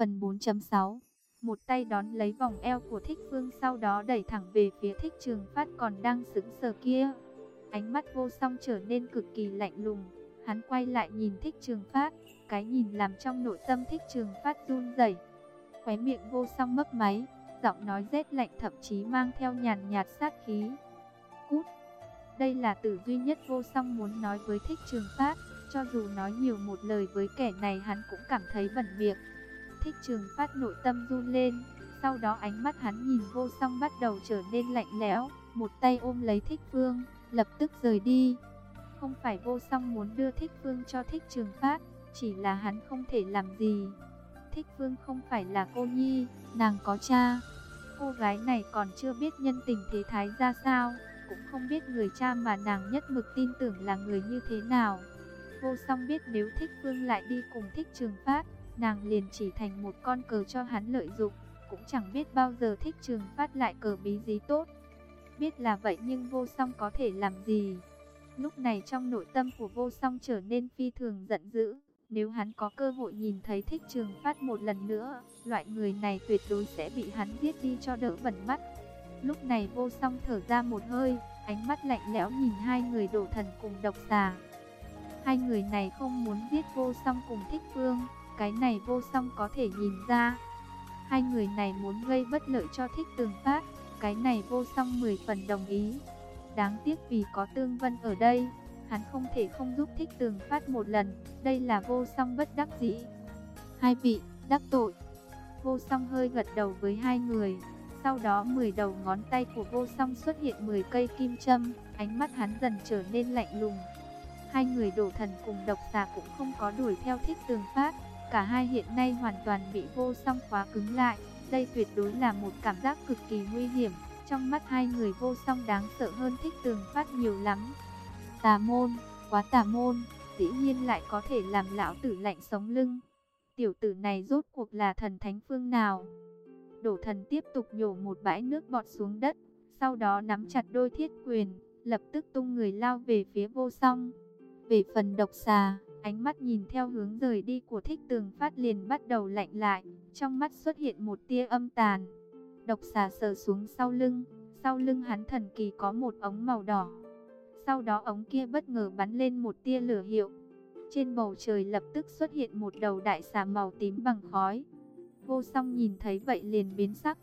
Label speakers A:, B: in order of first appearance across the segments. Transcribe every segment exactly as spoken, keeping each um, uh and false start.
A: Phần bốn chấm sáu. Một tay đón lấy vòng eo của Thích Phương, sau đó đẩy thẳng về phía Thích Trường Phát còn đang sững sờ kia. Ánh mắt Vô Song trở nên cực kỳ lạnh lùng. Hắn quay lại nhìn Thích Trường Phát, cái nhìn làm trong nội tâm Thích Trường Phát run rẩy. Khóe miệng Vô Song mấp máy, giọng nói rét lạnh thậm chí mang theo nhàn nhạt sát khí. Cút. Đây là từ duy nhất Vô Song muốn nói với Thích Trường Phát. Cho dù nói nhiều một lời với kẻ này hắn cũng cảm thấy bẩn miệng. Thích Trường Phát nội tâm run lên, sau đó ánh mắt hắn nhìn Vô Song bắt đầu trở nên lạnh lẽo, một tay ôm lấy Thích Phương, lập tức rời đi. Không phải Vô Song muốn đưa Thích Phương cho Thích Trường Phát, chỉ là hắn không thể làm gì. Thích Phương không phải là cô nhi, nàng có cha. Cô gái này còn chưa biết nhân tình thế thái ra sao, cũng không biết người cha mà nàng nhất mực tin tưởng là người như thế nào. Vô Song biết nếu Thích Phương lại đi cùng Thích Trường Phát, nàng liền chỉ thành một con cờ cho hắn lợi dụng, cũng chẳng biết bao giờ Thích Trường Phát lại cờ bí dí tốt. Biết là vậy nhưng Vô Song có thể làm gì? Lúc này trong nội tâm của Vô Song trở nên phi thường giận dữ. Nếu hắn có cơ hội nhìn thấy Thích Trường Phát một lần nữa, loại người này tuyệt đối sẽ bị hắn giết đi cho đỡ bẩn mắt. Lúc này Vô Song thở ra một hơi, ánh mắt lạnh lẽo nhìn hai người Đổ Thần cùng Độc Xà. Hai người này không muốn giết Vô Song cùng Thích Phương, cái này Vô Song có thể nhìn ra. Hai người này muốn gây bất lợi cho Thích Trường Phát, cái này Vô Song mười phần đồng ý. Đáng tiếc vì có Tương Vân ở đây, hắn không thể không giúp Thích Trường Phát một lần, đây là Vô Song bất đắc dĩ. Hai vị, đắc tội. Vô Song hơi gật đầu với hai người, sau đó mười đầu ngón tay của Vô Song xuất hiện mười cây kim châm, ánh mắt hắn dần trở nên lạnh lùng. Hai người Đổ Thần cùng Độc Xà cũng không có đuổi theo Thích Trường Phát, cả hai hiện nay hoàn toàn bị Vô Song khóa cứng lại, đây tuyệt đối là một cảm giác cực kỳ nguy hiểm. Trong mắt hai người Vô Song đáng sợ hơn Thích Trường Phát nhiều lắm. Tà môn, quá tà môn, dĩ nhiên lại có thể làm lão tử lạnh sống lưng. Tiểu tử này rốt cuộc là thần thánh phương nào? Đổ Thần tiếp tục nhổ một bãi nước bọt xuống đất, sau đó nắm chặt đôi thiết quyền, lập tức tung người lao về phía Vô Song. Về phần Độc Xà, ánh mắt nhìn theo hướng rời đi của Thích Trường Phát liền bắt đầu lạnh lại, trong mắt xuất hiện một tia âm tàn. Độc Xà sờ xuống sau lưng, sau lưng hắn thần kỳ có một ống màu đỏ. Sau đó ống kia bất ngờ bắn lên một tia lửa hiệu. Trên bầu trời lập tức xuất hiện một đầu đại xà màu tím bằng khói. Vô Song nhìn thấy vậy liền biến sắc.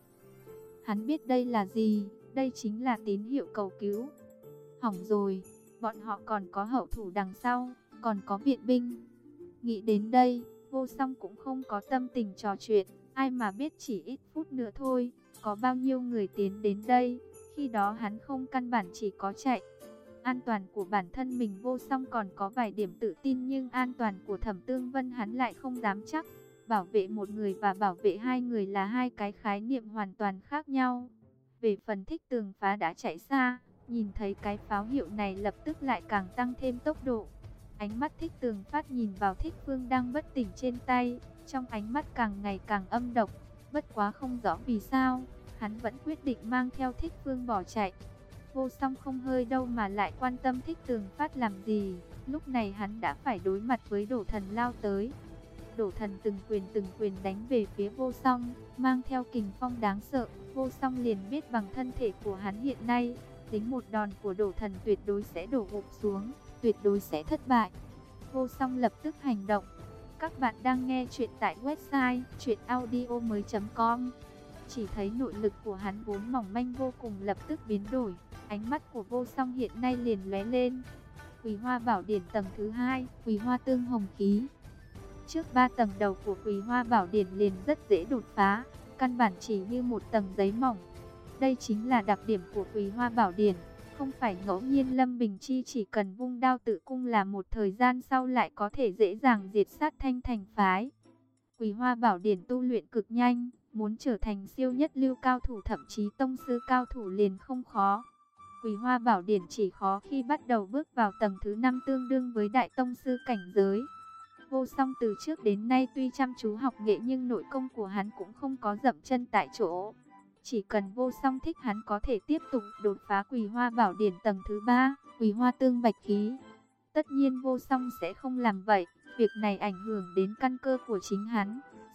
A: Hắn biết đây là gì, đây chính là tín hiệu cầu cứu. Hỏng rồi, bọn họ còn có hậu thủ đằng sau, còn có viện binh. Nghĩ đến đây, Vô Song cũng không có tâm tình trò chuyện, ai mà biết chỉ ít phút nữa thôi, có bao nhiêu người tiến đến đây, khi đó hắn không căn bản chỉ có chạy. An toàn của bản thân mình Vô Song còn có vài điểm tự tin nhưng an toàn của Thẩm Tương Vân hắn lại không dám chắc. Bảo vệ một người và bảo vệ hai người là hai cái khái niệm hoàn toàn khác nhau. Về phần Thích Trường Phát đã chạy xa, nhìn thấy cái pháo hiệu này lập tức lại càng tăng thêm tốc độ. Ánh mắt Thích Trường Phát nhìn vào Thích Phương đang bất tỉnh trên tay, trong ánh mắt càng ngày càng âm độc. Bất quá không rõ vì sao, hắn vẫn quyết định mang theo Thích Phương bỏ chạy. Vô Song không hơi đâu mà lại quan tâm Thích Trường Phát làm gì, lúc này hắn đã phải đối mặt với Đổ Thần lao tới. Đổ Thần từng quyền từng quyền đánh về phía Vô Song, mang theo kình phong đáng sợ. Vô Song liền biết bằng thân thể của hắn hiện nay, tính một đòn của Đổ Thần tuyệt đối sẽ đổ gục xuống, tuyệt đối sẽ thất bại. Vô Song lập tức hành động. Các bạn đang nghe chuyện tại website truyện audio mới chấm com. Chỉ thấy nội lực của hắn vốn mỏng manh vô cùng lập tức biến đổi, ánh mắt của Vô Song hiện nay liền lóe lên. Quỳ Hoa Bảo Điển tầng thứ hai, Quỳ Hoa Tương Hồng Khí. Trước ba tầng đầu của Quỳ Hoa Bảo Điển liền rất dễ đột phá, căn bản chỉ như một tầng giấy mỏng. Đây chính là đặc điểm của Quỳ Hoa Bảo Điển, không phải ngẫu nhiên Lâm Bình Chi chỉ cần vung đao tự cung là một thời gian sau lại có thể dễ dàng diệt sát Thanh Thành phái. Quỳ Hoa Bảo Điển tu luyện cực nhanh, muốn trở thành siêu nhất lưu cao thủ thậm chí tông sư cao thủ liền không khó. Quỳ Hoa Bảo Điển chỉ khó khi bắt đầu bước vào tầng thứ năm tương đương với đại tông sư cảnh giới. Vô Song từ trước đến nay tuy chăm chú học nghệ nhưng nội công của hắn cũng không có dậm chân tại chỗ. Chỉ cần Vô Song thích hắn có thể tiếp tục đột phá Quỳ Hoa Bảo Điển tầng thứ ba, Quỳ Hoa Tương Bạch Khí. Tất nhiên Vô Song sẽ không làm vậy, việc này ảnh hưởng đến căn cơ của chính hắn.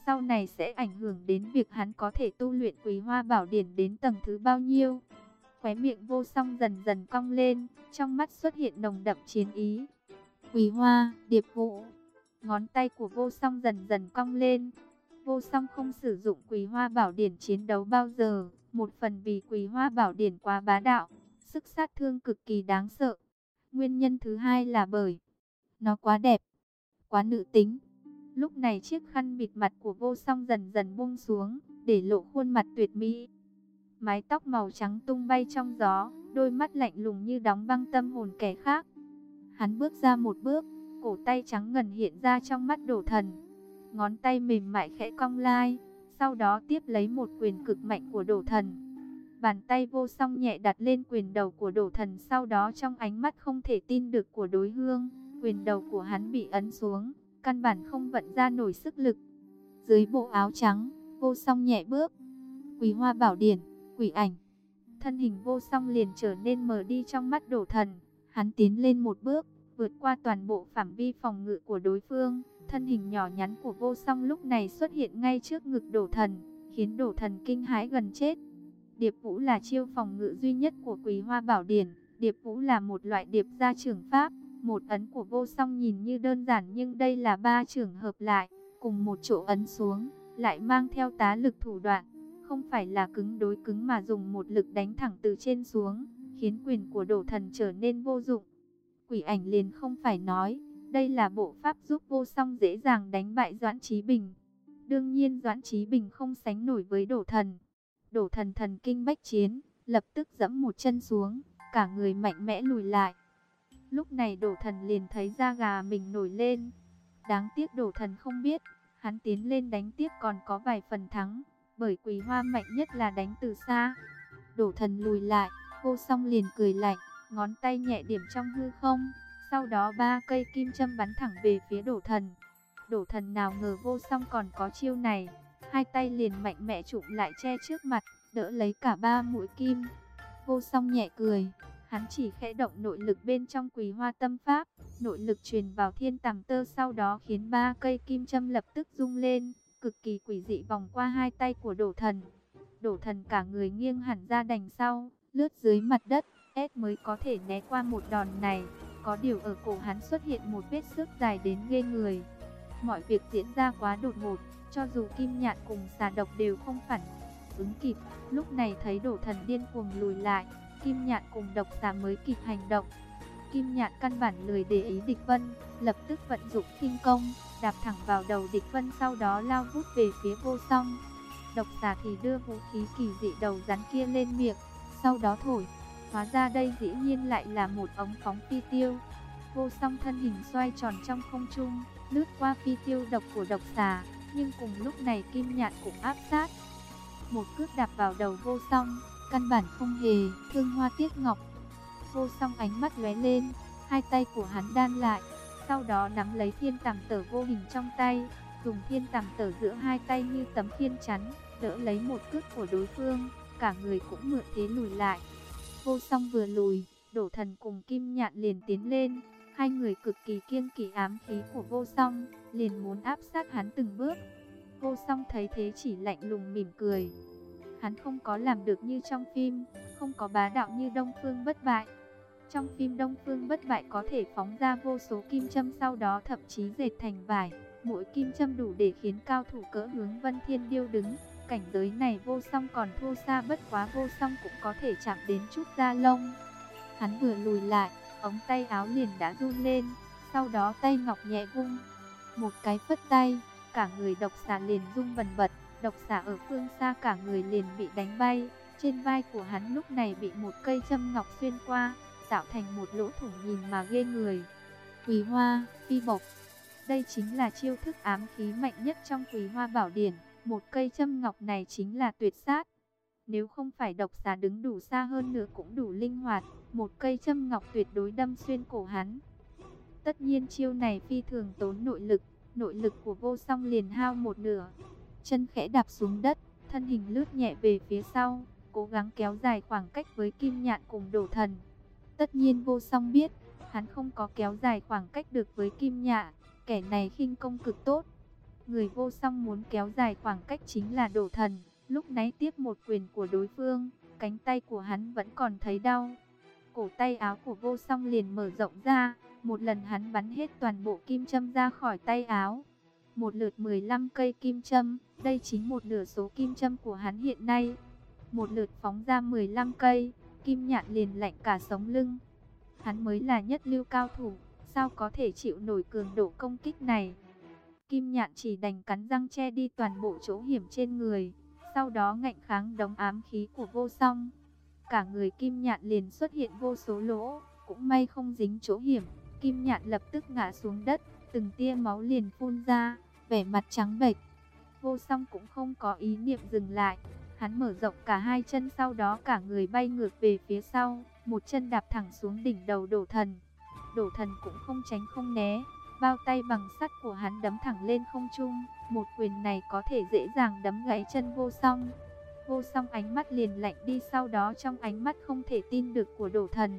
A: sau này sẽ ảnh hưởng đến việc hắn có thể tu luyện Quý Hoa Bảo Điển đến tầng thứ bao nhiêu. Khóe miệng Vô Song dần dần cong lên, trong mắt xuất hiện nồng đậm chiến ý. Quý Hoa, Điệp Vũ. Ngón tay của Vô Song dần dần cong lên. Vô Song không sử dụng Quý Hoa Bảo Điển chiến đấu bao giờ, một phần vì Quý Hoa Bảo Điển quá bá đạo, sức sát thương cực kỳ đáng sợ. Nguyên nhân thứ hai là bởi nó quá đẹp, quá nữ tính. Lúc này chiếc khăn bịt mặt của Vô Song dần dần buông xuống, để lộ khuôn mặt tuyệt mỹ. Mái tóc màu trắng tung bay trong gió, đôi mắt lạnh lùng như đóng băng tâm hồn kẻ khác. Hắn bước ra một bước, cổ tay trắng ngần hiện ra trong mắt Đổ Thần. Ngón tay mềm mại khẽ cong lai, sau đó tiếp lấy một quyền cực mạnh của Đổ Thần. Bàn tay Vô Song nhẹ đặt lên quyền đầu của Đổ Thần, sau đó trong ánh mắt không thể tin được của đối phương, quyền đầu của hắn bị ấn xuống, căn bản không vận ra nổi sức lực. Dưới bộ áo trắng, Vô Song nhẹ bước. Quý Hoa Bảo Điển, quỷ ảnh. Thân hình Vô Song liền trở nên mờ đi trong mắt Đổ Thần. Hắn tiến lên một bước, vượt qua toàn bộ phạm vi phòng ngự của đối phương. Thân hình nhỏ nhắn của Vô Song lúc này xuất hiện ngay trước ngực Đổ Thần, khiến Đổ Thần kinh hãi gần chết. Điệp Vũ là chiêu phòng ngự duy nhất của Quý Hoa Bảo Điển. Điệp Vũ là một loại điệp gia trưởng pháp. Một ấn của Vô Song nhìn như đơn giản, nhưng đây là ba trưởng hợp lại, cùng một chỗ ấn xuống, lại mang theo tá lực thủ đoạn. Không phải là cứng đối cứng mà dùng một lực đánh thẳng từ trên xuống, khiến quyền của Đổ Thần trở nên vô dụng. Quỷ ảnh liền không phải nói, đây là bộ pháp giúp Vô Song dễ dàng đánh bại Doãn Chí Bình. Đương nhiên Doãn Chí Bình không sánh nổi với Đổ Thần. Đổ Thần thần kinh bách chiến, lập tức giẫm một chân xuống, cả người mạnh mẽ lùi lại. Lúc này Đổ Thần liền thấy da gà mình nổi lên. Đáng tiếc Đổ Thần không biết, hắn tiến lên đánh tiếp còn có vài phần thắng, bởi Quý Hoa mạnh nhất là đánh từ xa. Đổ Thần lùi lại, Vô Song liền cười lạnh, ngón tay nhẹ điểm trong hư không, sau đó ba cây kim châm bắn thẳng về phía Đổ Thần. Đổ Thần nào ngờ Vô Song còn có chiêu này, hai tay liền mạnh mẽ chụm lại che trước mặt, đỡ lấy cả ba mũi kim. Vô Song nhẹ cười, hắn chỉ khẽ động nội lực bên trong Quý Hoa tâm pháp, nội lực truyền vào thiên tàm tơ, sau đó khiến ba cây kim châm lập tức rung lên, cực kỳ quỷ dị vòng qua hai tay của Đổ Thần. Đổ Thần cả người nghiêng hẳn ra đằng sau, lướt dưới mặt đất, ép mới có thể né qua một đòn này. Có điều ở cổ hắn xuất hiện một vết xước dài đến ghê người. Mọi việc diễn ra quá đột ngột, cho dù Kim Nhạn cùng Xà Độc đều không phản ứng kịp. Lúc này thấy Đổ Thần điên cuồng lùi lại, Kim Nhạn cùng Độc Xà mới kịp hành động. Kim Nhạn căn bản lười để ý địch vân, lập tức vận dụng khinh công, đạp thẳng vào đầu địch vân, sau đó lao vút về phía Vô Song. Độc Xà thì đưa vũ khí kỳ dị đầu rắn kia lên miệng, sau đó thổi. Hóa ra đây dĩ nhiên lại là một ống phóng phi tiêu. Vô Song thân hình xoay tròn trong không trung, lướt qua phi tiêu độc của Độc Xà, nhưng cùng lúc này Kim Nhạn cũng áp sát. Một cước đạp vào đầu Vô Song, căn bản không hề thương hoa tiếc ngọc. Vô Song ánh mắt lóe lên, hai tay của hắn đan lại, sau đó nắm lấy thiên tàm tở vô hình trong tay, dùng thiên tàm tở giữa hai tay như tấm khiên chắn, đỡ lấy một cước của đối phương, cả người cũng mượn thế lùi lại. Vô Song vừa lùi, Đổ Thần cùng Kim Nhạn liền tiến lên, hai người cực kỳ kiêng kỵ ám khí của Vô Song, liền muốn áp sát hắn từng bước. Vô Song thấy thế chỉ lạnh lùng mỉm cười. Hắn không có làm được như trong phim, không có bá đạo như Đông Phương Bất Bại. Trong phim Đông Phương Bất Bại có thể phóng ra vô số kim châm, sau đó thậm chí dệt thành vải. Mỗi kim châm đủ để khiến cao thủ cỡ Hướng Vân Thiên điêu đứng. Cảnh giới này Vô Song còn thua xa, bất quá Vô Song cũng có thể chạm đến chút da lông. Hắn vừa lùi lại, ống tay áo liền đã run lên, sau đó tay ngọc nhẹ vung. Một cái phất tay, cả người Độc Xà liền rung bần bật. Độc Xà ở phương xa cả người liền bị đánh bay. Trên vai của hắn lúc này bị một cây châm ngọc xuyên qua, tạo thành một lỗ thủng nhìn mà ghê người. Quý Hoa, phi bộc. Đây chính là chiêu thức ám khí mạnh nhất trong Quý Hoa Bảo Điển. Một cây châm ngọc này chính là tuyệt sát. Nếu không phải Độc Xà đứng đủ xa hơn nữa cũng đủ linh hoạt, một cây châm ngọc tuyệt đối đâm xuyên cổ hắn. Tất nhiên chiêu này phi thường tốn nội lực, nội lực của Vô Song liền hao một nửa. Chân khẽ đạp xuống đất, thân hình lướt nhẹ về phía sau, cố gắng kéo dài khoảng cách với Kim Nhạn cùng Đổ Thần. Tất nhiên Vô Song biết, hắn không có kéo dài khoảng cách được với Kim Nhạn, kẻ này khinh công cực tốt. Người vô song muốn kéo dài khoảng cách chính là Đổ Thần. Lúc nãy tiếp một quyền của đối phương, cánh tay của hắn vẫn còn thấy đau. Cổ tay áo của vô song liền mở rộng ra, một lần hắn bắn hết toàn bộ kim châm ra khỏi tay áo. Một lượt mười lăm cây kim châm, đây chính một nửa số kim châm của hắn hiện nay. Một lượt phóng ra mười lăm cây, Kim Nhạn liền lạnh cả sống lưng. Hắn mới là nhất lưu cao thủ, sao có thể chịu nổi cường độ công kích này. Kim Nhạn chỉ đành cắn răng che đi toàn bộ chỗ hiểm trên người, sau đó ngạnh kháng đống ám khí của vô song. Cả người Kim Nhạn liền xuất hiện vô số lỗ, cũng may không dính chỗ hiểm. Kim Nhạn lập tức ngã xuống đất, từng tia máu liền phun ra, vẻ mặt trắng bệch. Vô song cũng không có ý niệm dừng lại, hắn mở rộng cả hai chân, sau đó cả người bay ngược về phía sau, một chân đạp thẳng xuống đỉnh đầu Đổ Thần. Đổ Thần cũng không tránh không né, bao tay bằng sắt của hắn đấm thẳng lên không trung, một quyền này có thể dễ dàng đấm gãy chân vô song. Vô song ánh mắt liền lạnh đi, sau đó trong ánh mắt không thể tin được của Đổ Thần.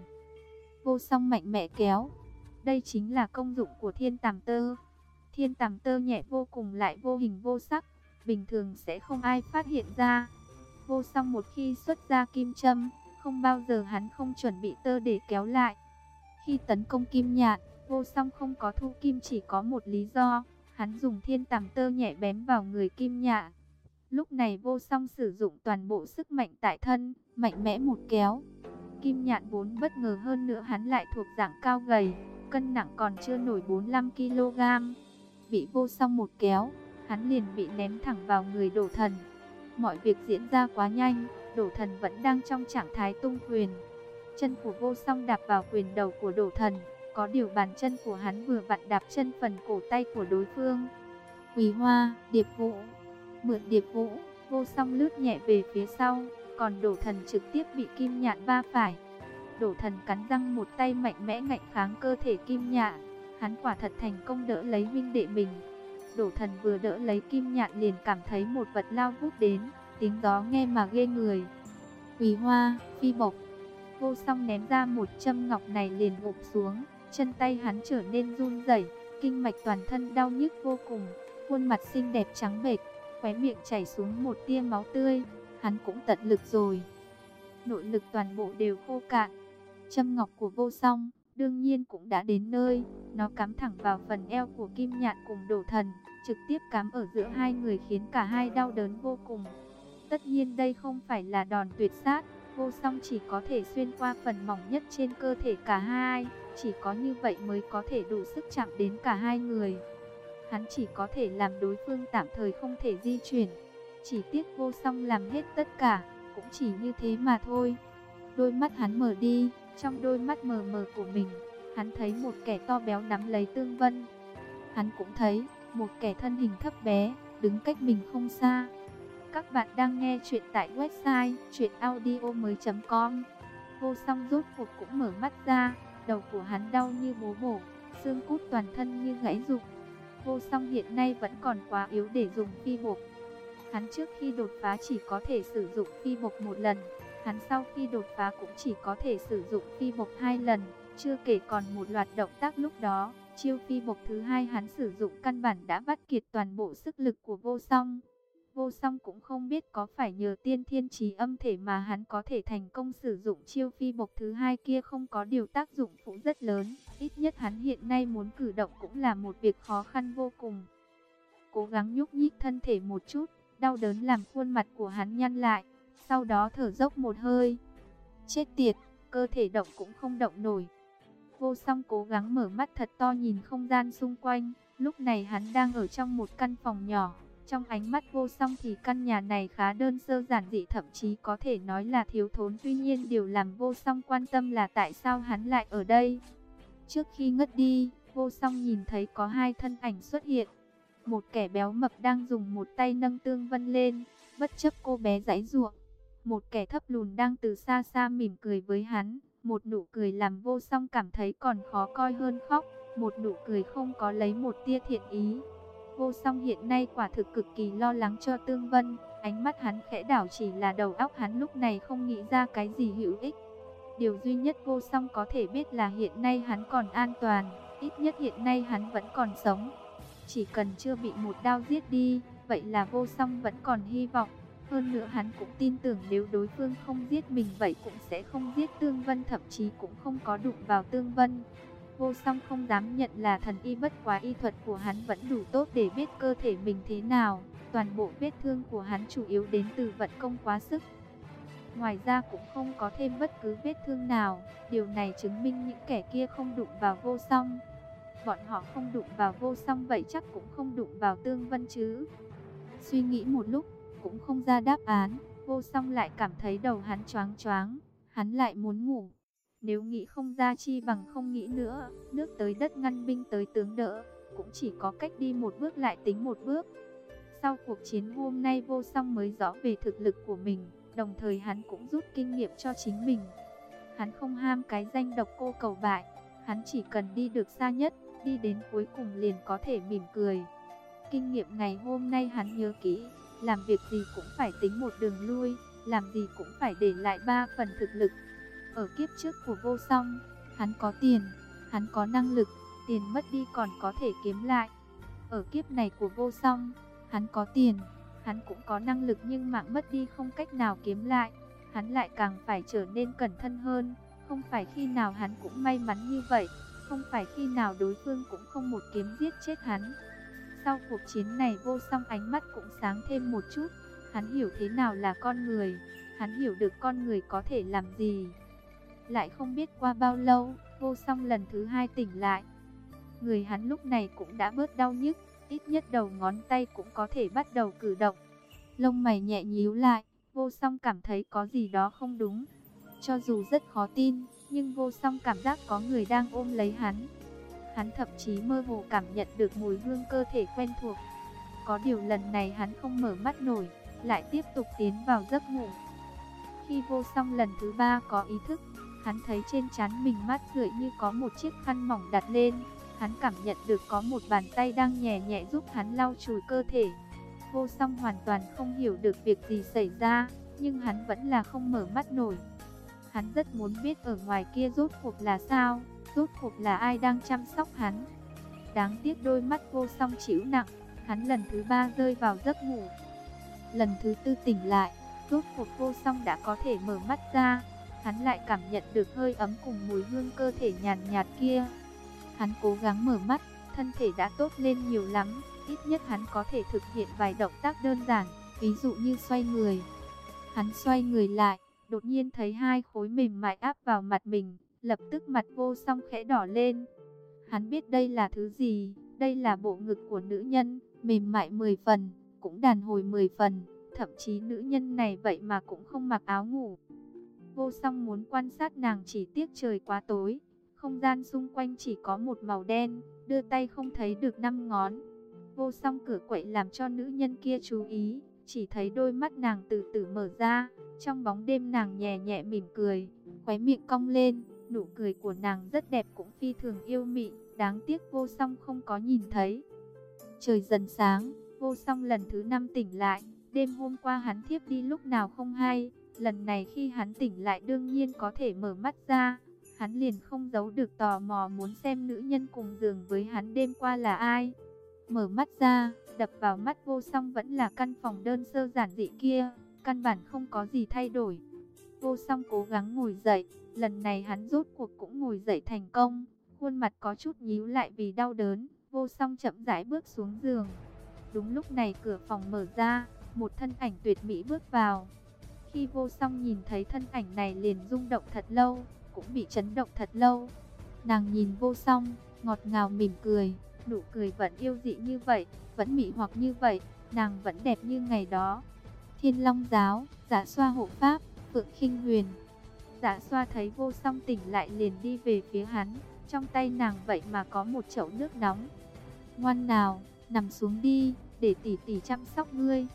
A: Vô song mạnh mẽ kéo, đây chính là công dụng của Thiên Tàm Tơ. Thiên Tàm Tơ nhẹ vô cùng lại vô hình vô sắc, bình thường sẽ không ai phát hiện ra. Vô song một khi xuất ra kim châm, không bao giờ hắn không chuẩn bị tơ để kéo lại. Khi tấn công Kim Nhạn, vô song không có thu kim chỉ có một lý do, hắn dùng Thiên Tàm Tơ nhẹ bén vào người Kim Nhạn. Lúc này vô song sử dụng toàn bộ sức mạnh tại thân, mạnh mẽ một kéo. Kim Nhạn vốn bất ngờ, hơn nữa hắn lại thuộc dạng cao gầy, cân nặng còn chưa nổi bốn mươi lăm ki lô gam. Bị vô song một kéo, hắn liền bị ném thẳng vào người Đổ Thần. Mọi việc diễn ra quá nhanh, Đổ Thần vẫn đang trong trạng thái tung quyền. Chân của vô song đạp vào quyền đầu của Đổ Thần, có điều bàn chân của hắn vừa vặn đạp chân phần cổ tay của đối phương. Quỳ Hoa, Điệp Vũ. Mượn Điệp Vũ, vô song lướt nhẹ về phía sau, còn Đổ Thần trực tiếp bị Kim Nhạn va phải. Đổ Thần cắn răng một tay mạnh mẽ ngạnh kháng cơ thể Kim Nhạn, hắn quả thật thành công đỡ lấy huynh đệ mình. Đổ Thần vừa đỡ lấy Kim Nhạn liền cảm thấy một vật lao vút đến, tiếng gió nghe mà ghê người. Quỳ Hoa, Phi Bộc. Vô song ném ra một châm ngọc này liền gục xuống, chân tay hắn trở nên run rẩy, kinh mạch toàn thân đau nhức vô cùng, khuôn mặt xinh đẹp trắng bệch, khóe miệng chảy xuống một tia máu tươi, hắn cũng tận lực rồi. Nội lực toàn bộ đều khô cạn. Châm ngọc của vô song đương nhiên cũng đã đến nơi, nó cắm thẳng vào phần eo của Kim Nhạn cùng Đổ Thần, trực tiếp cắm ở giữa hai người khiến cả hai đau đớn vô cùng. Tất nhiên đây không phải là đòn tuyệt sát, vô song chỉ có thể xuyên qua phần mỏng nhất trên cơ thể cả hai, chỉ có như vậy mới có thể đủ sức chạm đến cả hai người. Hắn chỉ có thể làm đối phương tạm thời không thể di chuyển, chỉ tiếc vô song làm hết tất cả, cũng chỉ như thế mà thôi. Đôi mắt hắn mở đi, trong đôi mắt mờ mờ của mình, hắn thấy một kẻ to béo nắm lấy Tương Vân. Hắn cũng thấy một kẻ thân hình thấp bé, đứng cách mình không xa. Các bạn đang nghe chuyện tại website truyện audio mới chấm com. Vô song rốt cuộc cũng mở mắt ra, đầu của hắn đau như bố bổ, xương cốt toàn thân như gãy rụng. Vô song hiện nay vẫn còn quá yếu để dùng phi bộc. Hắn trước khi đột phá chỉ có thể sử dụng phi bộc một lần, hắn sau khi đột phá cũng chỉ có thể sử dụng phi bộc hai lần, chưa kể còn một loạt động tác lúc đó. Chiêu phi bộc thứ hai hắn sử dụng căn bản đã vắt kiệt toàn bộ sức lực của vô song. Vô song cũng không biết có phải nhờ tiên thiên trí âm thể mà hắn có thể thành công sử dụng chiêu phi bộc thứ hai kia không, có điều tác dụng phụ rất lớn. Ít nhất hắn hiện nay muốn cử động cũng là một việc khó khăn vô cùng. Cố gắng nhúc nhích thân thể một chút, đau đớn làm khuôn mặt của hắn nhăn lại, sau đó thở dốc một hơi. Chết tiệt, cơ thể động cũng không động nổi. Vô song cố gắng mở mắt thật to nhìn không gian xung quanh, lúc này hắn đang ở trong một căn phòng nhỏ. Trong ánh mắt vô song thì căn nhà này khá đơn sơ giản dị, thậm chí có thể nói là thiếu thốn. Tuy nhiên điều làm vô song quan tâm là tại sao hắn lại ở đây. Trước khi ngất đi, vô song nhìn thấy có hai thân ảnh xuất hiện. Một kẻ béo mập đang dùng một tay nâng Tương Vân lên, bất chấp cô bé giãy giụa. Một kẻ thấp lùn đang từ xa xa mỉm cười với hắn, một nụ cười làm vô song cảm thấy còn khó coi hơn khóc, một nụ cười không có lấy một tia thiện ý. Vô song hiện nay quả thực cực kỳ lo lắng cho Tương Vân, ánh mắt hắn khẽ đảo, chỉ là đầu óc hắn lúc này không nghĩ ra cái gì hữu ích. Điều duy nhất vô song có thể biết là hiện nay hắn còn an toàn, ít nhất hiện nay hắn vẫn còn sống. Chỉ cần chưa bị một đao giết đi, vậy là Vô Song vẫn còn hy vọng. Hơn nữa hắn cũng tin tưởng nếu đối phương không giết mình vậy cũng sẽ không giết Tương Vân, thậm chí cũng không có đụng vào Tương Vân. Vô Song không dám nhận là thần y, bất quá y thuật của hắn vẫn đủ tốt để biết cơ thể mình thế nào. Toàn bộ vết thương của hắn chủ yếu đến từ vận công quá sức. Ngoài ra cũng không có thêm bất cứ vết thương nào. Điều này chứng minh những kẻ kia không đụng vào Vô Song. Bọn họ không đụng vào Vô Song vậy chắc cũng không đụng vào Tương Vân chứ. Suy nghĩ một lúc, cũng không ra đáp án. Vô Song lại cảm thấy đầu hắn choáng choáng. Hắn lại muốn ngủ. Nếu nghĩ không ra chi bằng không nghĩ nữa. Nước tới đất ngăn, binh tới tướng đỡ. Cũng chỉ có cách đi một bước lại tính một bước. Sau cuộc chiến hôm nay, Vô Song mới rõ về thực lực của mình. Đồng thời hắn cũng rút kinh nghiệm cho chính mình. Hắn không ham cái danh độc cô cầu bại. Hắn chỉ cần đi được xa nhất, đi đến cuối cùng liền có thể mỉm cười. Kinh nghiệm ngày hôm nay hắn nhớ kỹ. Làm việc gì cũng phải tính một đường lui. Làm gì cũng phải để lại ba phần thực lực. Ở kiếp trước của Vô Song, hắn có tiền, hắn có năng lực. Tiền mất đi còn có thể kiếm lại. Ở kiếp này của Vô Song, hắn có tiền, hắn cũng có năng lực, nhưng mạng mất đi không cách nào kiếm lại. Hắn lại càng phải trở nên cẩn thận hơn. Không phải khi nào hắn cũng may mắn như vậy. Không phải khi nào đối phương cũng không một kiếm giết chết hắn. Sau cuộc chiến này, Vô Song ánh mắt cũng sáng thêm một chút. Hắn hiểu thế nào là con người. Hắn hiểu được con người có thể làm gì. Lại không biết qua bao lâu, Vô Song lần thứ hai tỉnh lại. Người hắn lúc này cũng đã bớt đau nhức. Ít nhất đầu ngón tay cũng có thể bắt đầu cử động. Lông mày nhẹ nhíu lại, Vô Song cảm thấy có gì đó không đúng. Cho dù rất khó tin, nhưng Vô Song cảm giác có người đang ôm lấy hắn. Hắn thậm chí mơ hồ cảm nhận được mùi hương cơ thể quen thuộc. Có điều lần này hắn không mở mắt nổi, lại tiếp tục tiến vào giấc ngủ. Khi Vô Song lần thứ ba có ý thức, hắn thấy trên trán mình mát rượi như có một chiếc khăn mỏng đặt lên. Hắn cảm nhận được có một bàn tay đang nhẹ nhẹ giúp hắn lau chùi cơ thể. Vô Song hoàn toàn không hiểu được việc gì xảy ra, nhưng hắn vẫn là không mở mắt nổi. Hắn rất muốn biết ở ngoài kia rốt cuộc là sao, rốt cuộc là ai đang chăm sóc hắn. Đáng tiếc đôi mắt Vô Song chịu nặng, hắn lần thứ ba rơi vào giấc ngủ. Lần thứ tư tỉnh lại, rốt cuộc Vô Song đã có thể mở mắt ra. Hắn lại cảm nhận được hơi ấm cùng mùi hương cơ thể nhàn nhạt kia. Hắn cố gắng mở mắt, thân thể đã tốt lên nhiều lắm. Ít nhất hắn có thể thực hiện vài động tác đơn giản, ví dụ như xoay người. Hắn xoay người lại, đột nhiên thấy hai khối mềm mại áp vào mặt mình, lập tức mặt Vô Song khẽ đỏ lên. Hắn biết đây là thứ gì, đây là bộ ngực của nữ nhân, mềm mại mười phần, cũng đàn hồi mười phần, thậm chí nữ nhân này vậy mà cũng không mặc áo ngủ. Vô Song muốn quan sát nàng, chỉ tiếc trời quá tối, không gian xung quanh chỉ có một màu đen, đưa tay không thấy được năm ngón. Vô Song cửa quậy làm cho nữ nhân kia chú ý, chỉ thấy đôi mắt nàng từ từ mở ra, trong bóng đêm nàng nhẹ nhẹ mỉm cười, khóe miệng cong lên, nụ cười của nàng rất đẹp cũng phi thường yêu mị, đáng tiếc Vô Song không có nhìn thấy. Trời dần sáng, Vô Song lần thứ năm tỉnh lại, đêm hôm qua hắn thiếp đi lúc nào không hay, lần này khi hắn tỉnh lại đương nhiên có thể mở mắt ra. Hắn liền không giấu được tò mò muốn xem nữ nhân cùng giường với hắn đêm qua là ai. Mở mắt ra, đập vào mắt Vô Song vẫn là căn phòng đơn sơ giản dị kia, căn bản không có gì thay đổi. Vô Song cố gắng ngồi dậy, lần này hắn rốt cuộc cũng ngồi dậy thành công, khuôn mặt có chút nhíu lại vì đau đớn. Vô Song chậm rãi bước xuống giường. Đúng lúc này cửa phòng mở ra, một thân ảnh tuyệt mỹ bước vào. Khi Vô Song nhìn thấy thân ảnh này liền rung động thật lâu, cũng bị chấn động thật lâu. Nàng nhìn Vô Song, ngọt ngào mỉm cười, nụ cười vẫn yêu dị như vậy, vẫn mị hoặc như vậy, nàng vẫn đẹp như ngày đó. Thiên Long Giáo, Dạ Xoa hộ pháp, Phượng Khinh Huyền. Dạ Xoa thấy Vô Song tỉnh lại liền đi về phía hắn, trong tay nàng vậy mà có một chậu nước nóng. Ngoan nào, nằm xuống đi, để tỷ tỷ chăm sóc ngươi.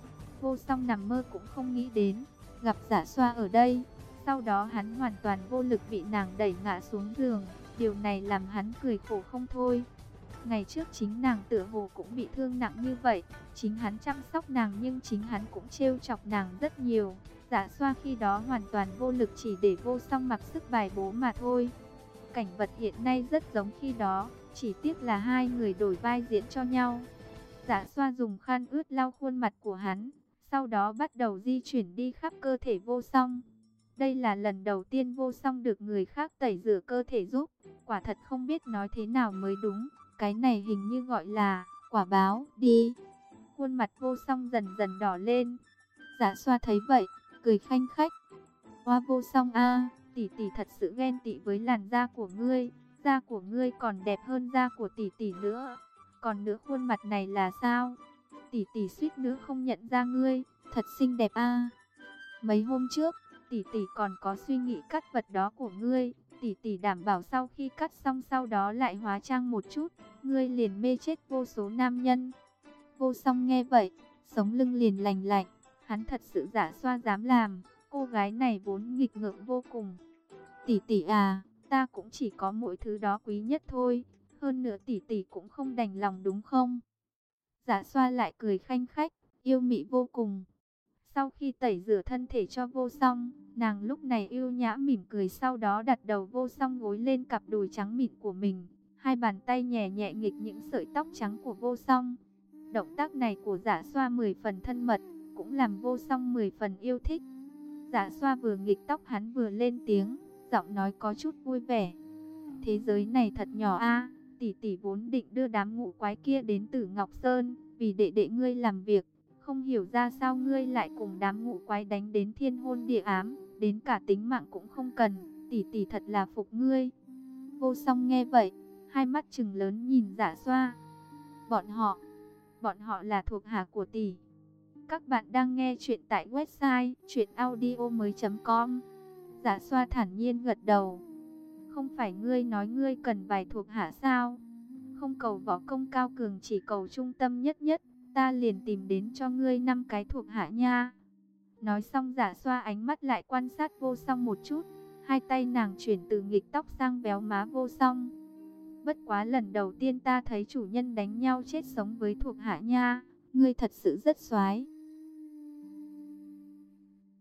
A: Vô Song nằm mơ cũng không nghĩ đến, gặp Dạ Xoa ở đây. Sau đó hắn hoàn toàn vô lực bị nàng đẩy ngã xuống giường, điều này làm hắn cười khổ không thôi. Ngày trước chính nàng tựa hồ cũng bị thương nặng như vậy, chính hắn chăm sóc nàng nhưng chính hắn cũng trêu chọc nàng rất nhiều. Dạ Xoa khi đó hoàn toàn vô lực, chỉ để Vô Song mặc sức bài bố mà thôi. Cảnh vật hiện nay rất giống khi đó, Chỉ tiếc là hai người đổi vai diễn cho nhau. Dạ Xoa dùng khăn ướt lau khuôn mặt của hắn, sau đó bắt đầu di chuyển đi khắp cơ thể Vô Song. Đây là lần đầu tiên Vô Song được người khác tẩy rửa cơ thể giúp, quả thật không biết nói thế nào mới đúng, cái này hình như gọi là quả báo đi. Khuôn mặt Vô Song dần dần đỏ lên. Dạ Xoa thấy vậy, cười khanh khách. Hoa Vô Song a, tỷ tỷ thật sự ghen tị với làn da của ngươi, da của ngươi còn đẹp hơn da của tỷ tỷ nữa. Còn nữa khuôn mặt này là sao? Tỷ tỷ suýt nữa không nhận ra ngươi, thật xinh đẹp a. Mấy hôm trước, tỷ tỷ còn có suy nghĩ cắt vật đó của ngươi, tỷ tỷ đảm bảo sau khi cắt xong sau đó lại hóa trang một chút, ngươi liền mê chết vô số nam nhân. Vô Song nghe vậy, sống lưng liền lành lạnh, hắn thật sự Dạ Xoa dám làm, cô gái này vốn nghịch ngợm vô cùng. Tỷ tỷ à, ta cũng chỉ có mỗi thứ đó quý nhất thôi, hơn nữa tỷ tỷ cũng không đành lòng đúng không? Dạ Xoa lại cười khanh khách, yêu mị vô cùng. Sau khi tẩy rửa thân thể cho Vô Song, nàng lúc này yêu nhã mỉm cười, sau đó đặt đầu Vô Song gối lên cặp đùi trắng mịn của mình, hai bàn tay nhẹ nhẹ nghịch những sợi tóc trắng của Vô Song. Động tác này của Dạ Xoa mười phần thân mật, cũng làm Vô Song mười phần yêu thích. Dạ Xoa vừa nghịch tóc hắn vừa lên tiếng, giọng nói có chút vui vẻ. Thế giới này thật nhỏ a, tỷ tỷ vốn định đưa đám ngũ quái kia đến Tử Ngọc Sơn, vì đệ đệ ngươi làm việc, không hiểu ra sao ngươi lại cùng đám ngũ quái đánh đến thiên hôn địa ám, đến cả tính mạng cũng không cần, tỷ tỷ thật là phục ngươi. Vô Song nghe vậy, hai mắt trừng lớn nhìn Dạ Xoa. Bọn họ, bọn họ là thuộc hạ của tỷ. Các bạn đang nghe chuyện tại website truyện audio mới chấm com. Dạ Xoa thản nhiên gật đầu. Không phải ngươi nói ngươi cần vài thuộc hạ sao? Không cầu võ công cao cường, chỉ cầu trung tâm nhất nhất, ta liền tìm đến cho ngươi năm cái thuộc hạ nha. Nói xong Dạ Xoa ánh mắt lại quan sát Vô Song một chút, hai tay nàng chuyển từ nghịch tóc sang véo má Vô Song. Bất quá lần đầu tiên ta thấy chủ nhân đánh nhau chết sống với thuộc hạ nha, ngươi thật sự rất xoái.